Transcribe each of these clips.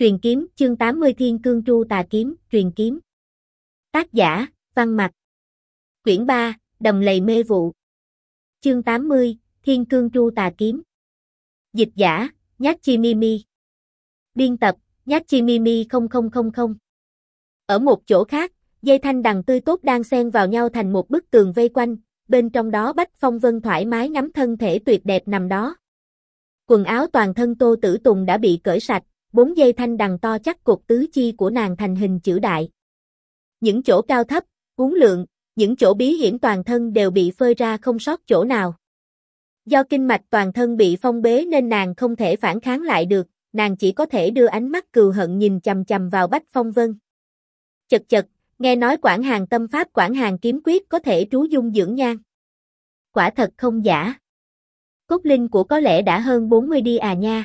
Truyền kiếm, chương 80 Thiên Cương Tru Tà Kiếm, truyền kiếm. Tác giả, Văn Mặc. Quyển 3, Đầm Lầy Mê Vụ. Chương 80, Thiên Cương Tru Tà Kiếm. Dịch giả, Nhachimimi. Biên tập, Nhachimimi 0000. Ở một chỗ khác, dây thanh đằng tươi tốt đang xen vào nhau thành một bức tường vây quanh, bên trong đó Bách Phong Vân thoải mái ngắm thân thể tuyệt đẹp nằm đó. Quần áo toàn thân Tô Tử Tùng đã bị cởi sạch, 4 dây thanh đằng to chắc cột tứ chi của nàng thành hình chữ đại. Những chỗ cao thấp, uốn lượn, những chỗ bí hiểm toàn thân đều bị phơi ra không sót chỗ nào. Do kinh mạch toàn thân bị phong bế nên nàng không thể phản kháng lại được, nàng chỉ có thể đưa ánh mắt cừu hận nhìn chằm chằm vào Bách Phong Vân. Chật chật, nghe nói Quảng Hàn tâm pháp Quảng Hàn kiếm quyết có thể trú dung dưỡng nhan. Quả thật không giả. Cốt linh của có lẽ đã hơn 40 đi à nha.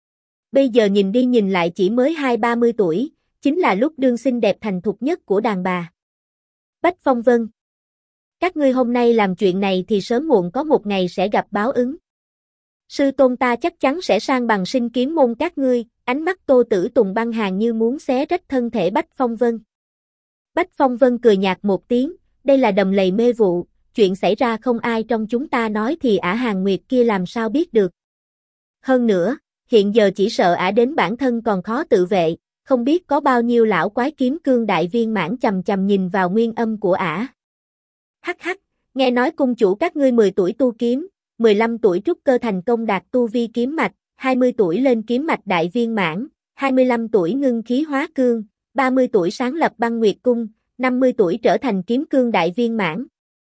Bây giờ nhìn đi nhìn lại chỉ mới 20-30 tuổi, chính là lúc đương xinh đẹp thành thục nhất của đàn bà. Bách Phong Vân. Các ngươi hôm nay làm chuyện này thì sớm muộn có một ngày sẽ gặp báo ứng. Sư tôn ta chắc chắn sẽ sang bằng sinh kiếm môn các ngươi, ánh mắt Tô Tử Tùng băng hàn như muốn xé rách thân thể Bách Phong Vân. Bách Phong Vân cười nhạt một tiếng, đây là đầm lầy mê vụ, chuyện xảy ra không ai trong chúng ta nói thì ả Hàn Nguyệt kia làm sao biết được. Hơn nữa, hiện giờ chỉ sợ ả đến bản thân còn khó tự vệ, không biết có bao nhiêu lão quái kiếm cương đại viên mãn chầm chầm nhìn vào nguyên âm của ả. Hắc hắc, nghe nói cung chủ các ngươi 10 tuổi tu kiếm, 15 tuổi trúc cơ thành công đạt tu vi kiếm mạch, 20 tuổi lên kiếm mạch đại viên mãn, 25 tuổi ngưng khí hóa cương, 30 tuổi sáng lập Băng Nguyệt cung, 50 tuổi trở thành kiếm cương đại viên mãn.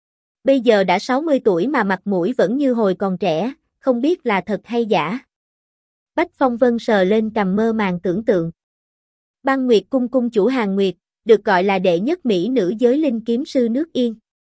Bây giờ đã 60 tuổi mà mặt mũi vẫn như hồi còn trẻ, không biết là thật hay giả. Bách Phong Vân sờ lên cằm mơ màng tưởng tượng. Băng Nguyệt cung cung chủ Hàn Nguyệt, được gọi là đệ nhất mỹ nữ giới linh kiếm sư nước Yên.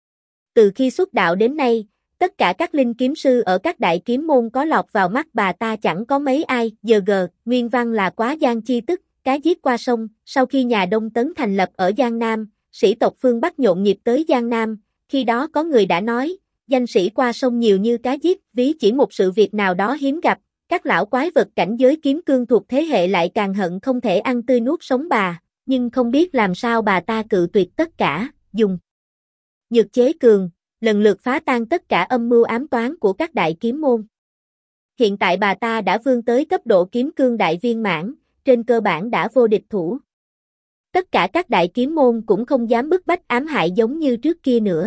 Từ khi xuất đạo đến nay, tất cả các linh kiếm sư ở các đại kiếm môn có lọt vào mắt bà ta chẳng có mấy ai. Giờ nguyên văn là Quá Giang chi tức, cá giết qua sông. Sau khi nhà Đông Tấn thành lập ở Giang Nam, sĩ tộc phương Bắc nhộn nhịp tới Giang Nam. Khi đó có người đã nói, danh sĩ qua sông nhiều như cá giết, ví chỉ một sự việc nào đó hiếm gặp. Các lão quái vật cảnh giới kiếm cương thuộc thế hệ lại càng hận không thể ăn tươi nuốt sống bà, nhưng không biết làm sao bà ta cự tuyệt tất cả, dùng nhược chế cường, lần lượt phá tan tất cả âm mưu ám toán của các đại kiếm môn. Hiện tại bà ta đã vươn tới cấp độ kiếm cương đại viên mãn, trên cơ bản đã vô địch thủ. Tất cả các đại kiếm môn cũng không dám bức bách ám hại giống như trước kia nữa.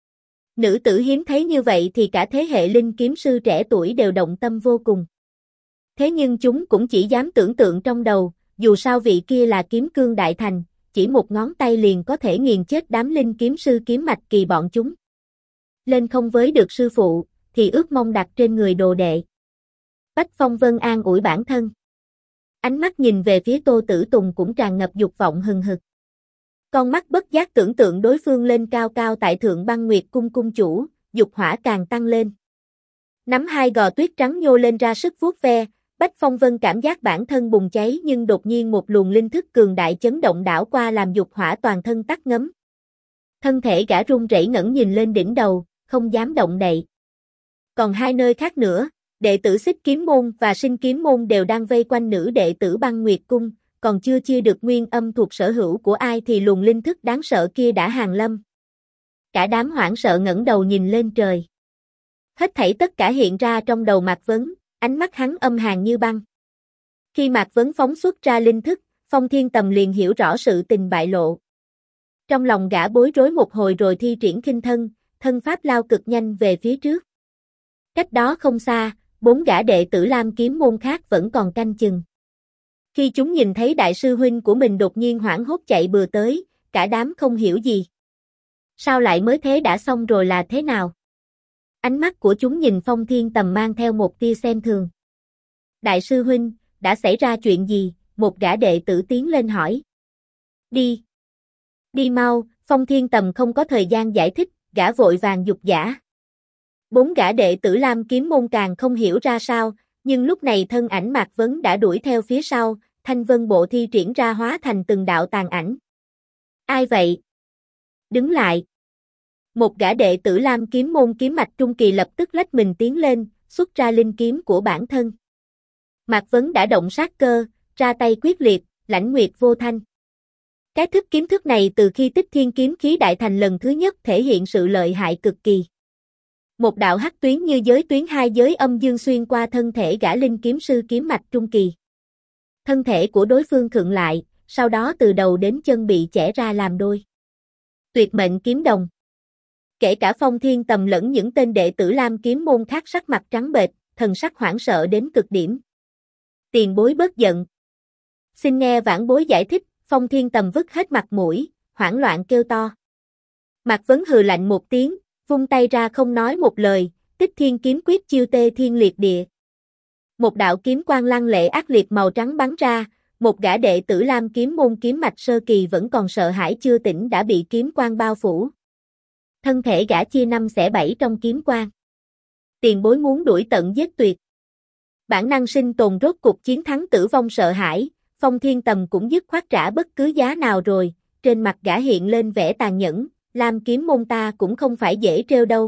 Nữ tử hiếm thấy như vậy thì cả thế hệ linh kiếm sư trẻ tuổi đều động tâm vô cùng. Thế nhưng chúng cũng chỉ dám tưởng tượng trong đầu, dù sao vị kia là kiếm cương đại thành, chỉ một ngón tay liền có thể nghiền chết đám linh kiếm sư kiếm mạch kỳ bọn chúng. Lên không với được sư phụ, thì ước mong đặt trên người đồ đệ. Bách Phong Vân an ủi bản thân. Ánh mắt nhìn về phía Tô Tử Tùng cũng tràn ngập dục vọng hừng hực. Con mắt bất giác tưởng tượng đối phương lên cao cao tại thượng Băng Nguyệt cung cung chủ, dục hỏa càng tăng lên. Nắm hai gò tuyết trắng nhô lên ra sức vuốt ve, Bách Phong Vân cảm giác bản thân bùng cháy nhưng đột nhiên một luồng linh thức cường đại chấn động đảo qua làm dục hỏa toàn thân tắt ngấm. Thân thể gã run rẩy ngẩng nhìn lên đỉnh đầu, không dám động đậy. Còn hai nơi khác nữa, đệ tử Xích Kiếm môn và Sinh Kiếm môn đều đang vây quanh nữ đệ tử Băng Nguyệt cung, còn chưa chia được nguyên âm thuộc sở hữu của ai thì luồng linh thức đáng sợ kia đã hàng lâm. Cả đám hoảng sợ ngẩng đầu nhìn lên trời. Hết thảy tất cả hiện ra trong đầu Mạc Vấn, ánh mắt hắn âm hàn như băng. Khi Mạc Vấn phóng xuất ra linh thức, Phong Thiên Tầm liền hiểu rõ sự tình bại lộ. Trong lòng gã bối rối một hồi rồi thi triển khinh thân, thân pháp lao cực nhanh về phía trước. Cách đó không xa, 4 gã đệ tử Lam kiếm môn khác vẫn còn canh chừng. Khi chúng nhìn thấy đại sư huynh của mình đột nhiên hoảng hốt chạy bừa tới, cả đám không hiểu gì. Sao lại mới thế đã xong rồi là thế nào? Ánh mắt của chúng nhìn Phong Thiên Tầm mang theo một tia xem thường. Đại sư huynh, đã xảy ra chuyện gì? Một gã đệ tử tiến lên hỏi. Đi. Đi mau, Phong Thiên Tầm không có thời gian giải thích, gã vội vàng giục giã. 4 gã đệ tử Lam kiếm môn càng không hiểu ra sao, nhưng lúc này thân ảnh Mạc Vấn đã đuổi theo phía sau, thanh vân bộ thi triển ra hóa thành từng đạo tàn ảnh. Ai vậy? Đứng lại. Một gã đệ tử Lam kiếm môn kiếm mạch trung kỳ lập tức lách mình tiến lên, xuất ra linh kiếm của bản thân. Mạc Vấn đã động sát cơ, ra tay quyết liệt, lãnh nguyệt vô thanh. Cái thức kiếm thức này từ khi Tích Thiên kiếm khí đại thành lần thứ nhất thể hiện sự lợi hại cực kỳ. Một đạo hắc tuyến như giới tuyến hai giới âm dương xuyên qua thân thể gã linh kiếm sư kiếm mạch trung kỳ. Thân thể của đối phương khựng lại, sau đó từ đầu đến chân bị chẻ ra làm đôi. Tuyệt mệnh kiếm đồng. Kể cả Phong Thiên Tầm lẫn những tên đệ tử Lam kiếm môn khác sắc mặt trắng bệch, thần sắc hoảng sợ đến cực điểm. Tiền bối bớt giận. Xin nghe vãn bối giải thích, Phong Thiên Tầm vứt hết mặt mũi, hoảng loạn kêu to. Mạc Vấn hừ lạnh một tiếng, vung tay ra không nói một lời, Tích Thiên kiếm quyết chiêu tê thiên liệt địa. Một đạo kiếm quang lăng lệ ác liệt màu trắng bắn ra, một gã đệ tử Lam kiếm môn kiếm mạch sơ kỳ vẫn còn sợ hãi chưa tỉnh đã bị kiếm quang bao phủ. Thân thể gã chia năm xẻ bảy trong kiếm quang. Tiền bối muốn đuổi tận giết tuyệt. Bản năng sinh tồn rốt cục chiến thắng tử vong sợ hãi, Phong Thiên Tầm cũng dứt khoát trả bất cứ giá nào rồi, trên mặt gã hiện lên vẻ tàn nhẫn, Lam kiếm môn ta cũng không phải dễ trêu đâu.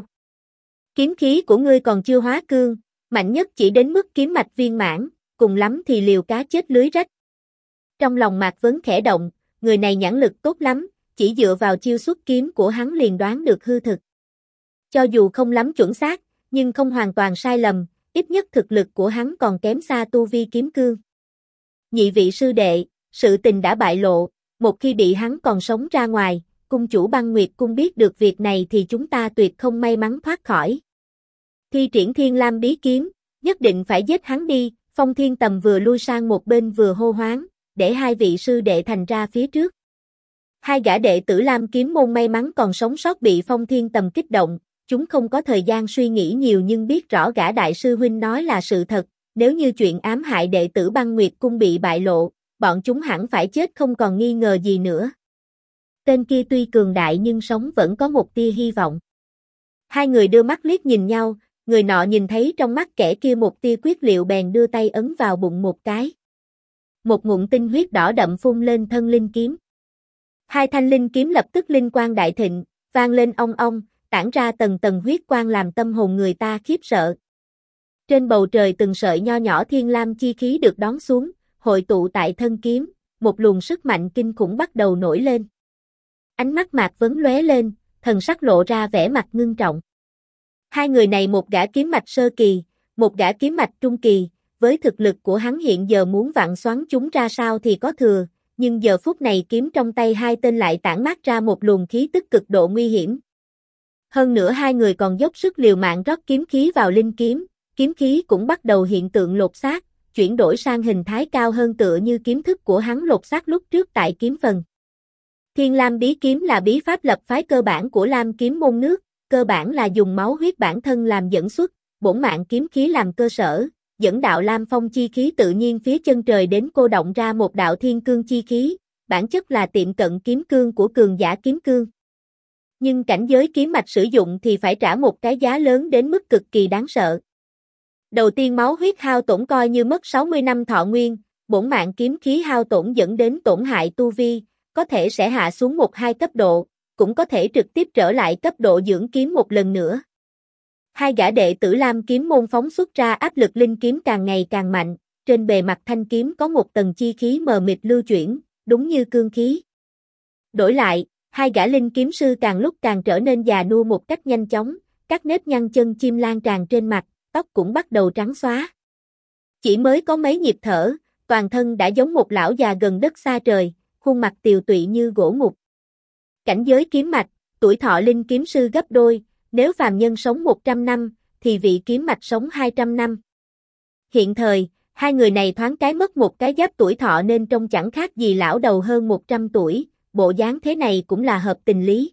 Kiếm khí của ngươi còn chưa hóa cương, mạnh nhất chỉ đến mức kiếm mạch viên mãn, cùng lắm thì liều cá chết lưới rách. Trong lòng Mạc Vấn khẽ động, người này nhãn lực tốt lắm, chỉ dựa vào chiêu xuất kiếm của hắn liền đoán được hư thực. Cho dù không lắm chuẩn xác, nhưng không hoàn toàn sai lầm, ít nhất thực lực của hắn còn kém xa tu vi kiếm cương. Nhị vị sư đệ, sự tình đã bại lộ, một khi bị hắn còn sống ra ngoài, cung chủ Băng Nguyệt cung biết được việc này thì chúng ta tuyệt không may mắn thoát khỏi. Thi triển Thiên Lam bí kiếm, nhất định phải giết hắn đi, Phong Thiên Tầm vừa lui sang một bên vừa hô hoáng, để hai vị sư đệ thành ra phía trước. Hai gã đệ tử Lam kiếm môn may mắn còn sống sót bị Phong Thiên Tầm kích động, chúng không có thời gian suy nghĩ nhiều nhưng biết rõ gã đại sư huynh nói là sự thật, nếu như chuyện ám hại đệ tử Băng Nguyệt cung bị bại lộ, bọn chúng hẳn phải chết không còn nghi ngờ gì nữa. Tên kia tuy cường đại nhưng sống vẫn có một tia hy vọng. Hai người đưa mắt liếc nhìn nhau, người nọ nhìn thấy trong mắt kẻ kia một tia quyết liệu bèn đưa tay ấn vào bụng một cái. Một ngụm tinh huyết đỏ đậm phun lên thân linh kiếm. Hai thanh linh kiếm lập tức linh quang đại thịnh, vang lên ong ong, tản ra tầng tầng huyết quang làm tâm hồn người ta khiếp sợ. Trên bầu trời từng sợi nho nhỏ thiên lam chi khí được đón xuống, hội tụ tại thân kiếm, một luồng sức mạnh kinh khủng bắt đầu nổi lên. Ánh mắt Mạc Vấn lóe lên, thần sắc lộ ra vẻ mặt ngưng trọng. Hai người này một gã kiếm mạch sơ kỳ, một gã kiếm mạch trung kỳ, với thực lực của hắn hiện giờ muốn vặn xoắn chúng ra sao thì có thừa, nhưng giờ phút này kiếm trong tay hai tên lại tản mát ra một luồng khí tức cực độ nguy hiểm. Hơn nữa hai người còn dốc sức liều mạng rót kiếm khí vào linh kiếm, kiếm khí cũng bắt đầu hiện tượng lột xác, chuyển đổi sang hình thái cao hơn tựa như kiếm thức của hắn lột xác lúc trước tại kiếm phần. Thiên Lam bí kiếm là bí pháp lập phái cơ bản của Lam kiếm môn nước, cơ bản là dùng máu huyết bản thân làm dẫn xuất, bổn mạng kiếm khí làm cơ sở, dẫn đạo Lam phong chi khí tự nhiên phía chân trời đến cô động ra một đạo thiên cương chi khí, bản chất là tiệm cận kiếm cương của cường giả kiếm cương. Nhưng cảnh giới kiếm mạch sử dụng thì phải trả một cái giá lớn đến mức cực kỳ đáng sợ. Đầu tiên máu huyết hao tổn coi như mất 60 năm thọ nguyên, bổn mạng kiếm khí hao tổn dẫn đến tổn hại tu vi, có thể sẽ hạ xuống 1-2 cấp độ, cũng có thể trực tiếp trở lại cấp độ dưỡng kiếm một lần nữa. Hai gã đệ tử Lam kiếm môn phóng xuất ra áp lực linh kiếm càng ngày càng mạnh, trên bề mặt thanh kiếm có một tầng chi khí mờ mịt lưu chuyển, đúng như cương khí. Đổi lại, hai gã linh kiếm sư càng lúc càng trở nên già nua một cách nhanh chóng, các nếp nhăn chân chim lan tràn trên mặt, tóc cũng bắt đầu trắng xóa. Chỉ mới có mấy nhịp thở, toàn thân đã giống một lão già gần đất xa trời, khuôn mặt tiều tụy như gỗ mục. Cảnh giới kiếm mạch, tuổi thọ linh kiếm sư gấp đôi, nếu phàm nhân sống 100 năm, thì vị kiếm mạch sống 200 năm. Hiện thời, hai người này thoáng cái mất một cái giáp tuổi thọ nên trông chẳng khác gì lão đầu hơn 100 tuổi, bộ dáng thế này cũng là hợp tình lý.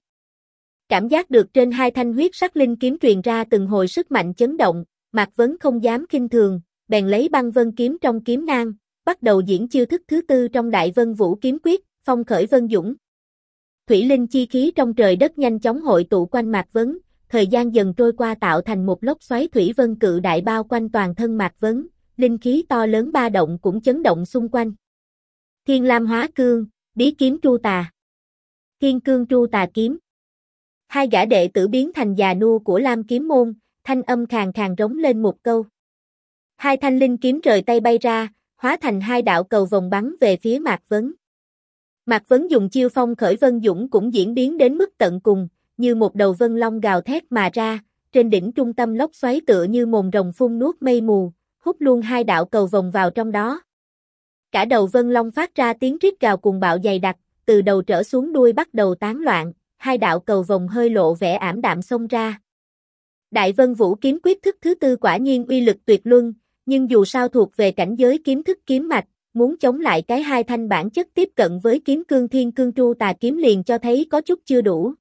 Cảm giác được trên hai thanh huyết sắc linh kiếm truyền ra từng hồi sức mạnh chấn động, Mạc Vấn không dám khinh thường, bèn lấy băng vân kiếm trong kiếm nang, bắt đầu diễn chiêu thức thứ tư trong Đại Vân Vũ kiếm quyết, phong khởi vân dũng. Thủy linh chi khí trong trời đất nhanh chóng hội tụ quanh Mạc Vấn, thời gian dần trôi qua tạo thành một lốc xoáy thủy vân cự đại bao quanh toàn thân Mạc Vấn, linh khí to lớn ba động cũng chấn động xung quanh. Thiên Lam hóa cương, bí kiếm tru tà. Thiên cương tru tà kiếm. Hai gã đệ tử biến thành già nua của Lam kiếm môn, thanh âm khàn khàn rống lên một câu. Hai thanh linh kiếm rời tay bay ra, hóa thành hai đạo cầu vồng bắn về phía Mạc Vấn. Mạc Vấn dùng chiêu phong khởi vân dũng cũng diễn biến đến mức tận cùng, như một đầu vân long gào thét mà ra, trên đỉnh trung tâm lốc xoáy tựa như mồm rồng phun nuốt mây mù, hút luôn hai đạo cầu vồng vào trong đó. Cả đầu vân long phát ra tiếng rít gào cùng bạo dày đặc, từ đầu trở xuống đuôi bắt đầu tán loạn, hai đạo cầu vồng hơi lộ vẻ ảm đạm xông ra. Đại Vân Vũ kiếm quyết thức thứ tư quả nhiên uy lực tuyệt luân, nhưng dù sao thuộc về cảnh giới kiếm thức kiếm mạch, muốn chống lại cái hai thanh bản chất tiếp cận với kiếm cương Thiên Cương Tru Tà kiếm liền cho thấy có chút chưa đủ.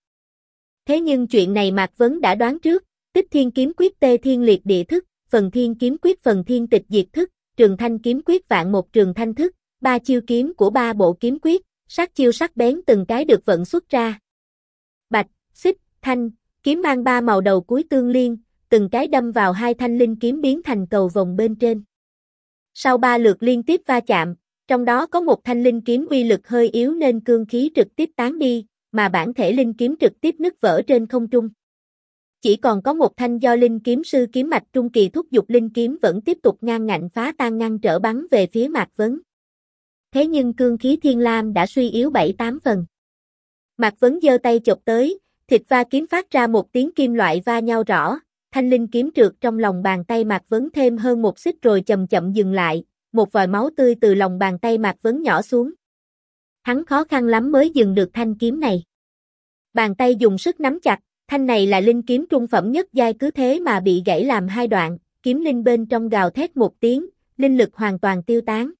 Thế nhưng chuyện này Mạc Vấn đã đoán trước, Tích Thiên kiếm quyết Tê Thiên Liệt Địa thức, Phần Thiên kiếm quyết Phần Thiên Tịch Diệt thức, Trường Thanh kiếm quyết Vạn Một Trường Thanh thức, ba chiêu kiếm của ba bộ kiếm quyết, sát chiêu sắc bén từng cái được vận xuất ra. Bạch, xích, thanh, kiếm mang ba màu đầu cuối tương liên, từng cái đâm vào hai thanh linh kiếm biến thành cầu vồng bên trên. Sau ba lượt liên tiếp va chạm, trong đó có một thanh linh kiếm uy lực hơi yếu nên cương khí trực tiếp tán đi, mà bản thể linh kiếm trực tiếp nứt vỡ trên không trung. Chỉ còn có một thanh do linh kiếm sư kiếm mạch trung kỳ thúc giục linh kiếm vẫn tiếp tục ngang ngạnh phá tan ngăn trở bắn về phía Mạc Vấn. Thế nhưng cương khí thiên lam đã suy yếu 7-8 phần. Mạc Vấn giơ tay chộp tới, thịt va kiếm phát ra một tiếng kim loại va nhau rõ, thanh linh kiếm trượt trong lòng bàn tay Mạc Vấn thêm hơn một xích rồi chậm chậm dừng lại, một vòi máu tươi từ lòng bàn tay Mạc Vấn nhỏ xuống. Hắn khó khăn lắm mới dừng được thanh kiếm này. Bàn tay dùng sức nắm chặt, thanh này là linh kiếm trung phẩm nhất giai cứ thế mà bị gãy làm hai đoạn, kiếm linh bên trong gào thét một tiếng, linh lực hoàn toàn tiêu tán.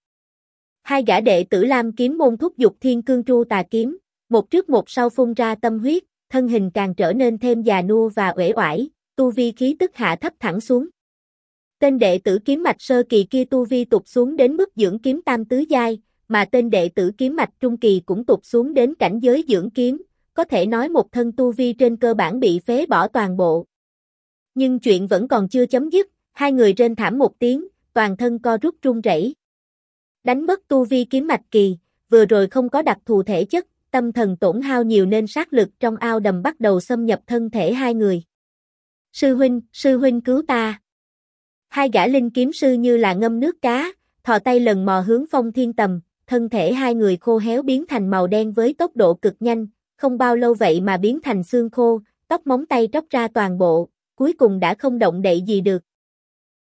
Hai gã đệ tử Lam kiếm môn thúc giục Thiên Cương Tru Tà kiếm, một trước một sau phun ra tâm huyết, thân hình càng trở nên thêm già nua và uể oải, tu vi khí tức hạ thấp thẳng xuống. Tên đệ tử kiếm mạch sơ kỳ kia tu vi tụt xuống đến mức dưỡng kiếm tam tứ giai, mà tên đệ tử kiếm mạch trung kỳ cũng tụt xuống đến cảnh giới dưỡng kiếm, có thể nói một thân tu vi trên cơ bản bị phế bỏ toàn bộ. Nhưng chuyện vẫn còn chưa chấm dứt, hai người rên thảm một tiếng, toàn thân co rút run rẩy. Đánh mất tu vi kiếm mạch kỳ, vừa rồi không có đặc thù thể chất, tâm thần tổn hao nhiều nên sát lực trong ao đầm bắt đầu xâm nhập thân thể hai người. Sư huynh cứu ta. Hai gã linh kiếm sư như là ngâm nước cá, thò tay lần mò hướng Phong Thiên Tầm, thân thể hai người khô héo biến thành màu đen với tốc độ cực nhanh, không bao lâu vậy mà biến thành xương khô, tóc móng tay tróc ra toàn bộ, cuối cùng đã không động đậy gì được.